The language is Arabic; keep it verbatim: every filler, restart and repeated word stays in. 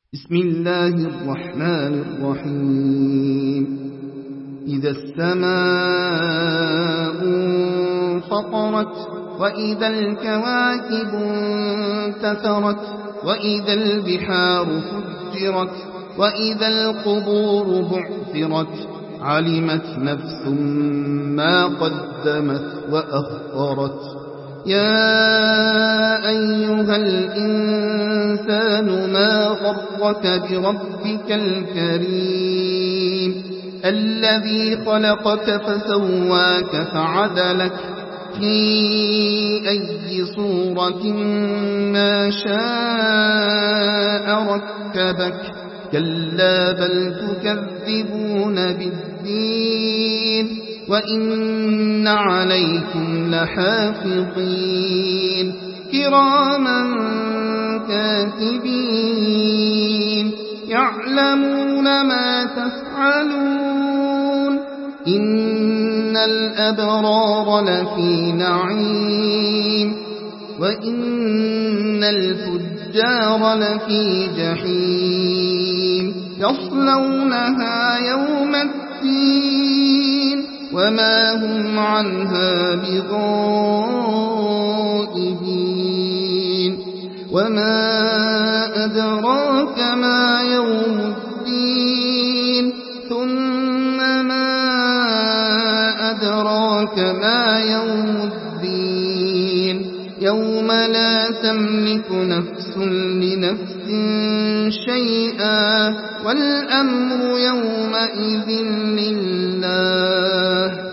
بسم الله الرحمن الرحيم إذا السماء انفطرت وإذا الكواكب انتثرت وإذا البحار فجرت وإذا القبور بعثرت علمت نفس ما قدمت وأخرت يا أيها الإنسان ما غرك بربك الكريم الذي خلقك فسواك فعدلك في أي صورة ما شاء ركبك كلا بل تكذبون بالدين وإن عليكم لحافظين كراما كاتبين يعلمون ما تفعلون إن الأبرار لفي نعيم وإن الفجار لفي جحيم يصلونها يوم الدين وما هم عنها بغائبين وما أدراك ما يوم الدين ثم ما أدراك ما يوم الدين يوم لا تملك نفس لنفس شيئا والأمر يومئذ لله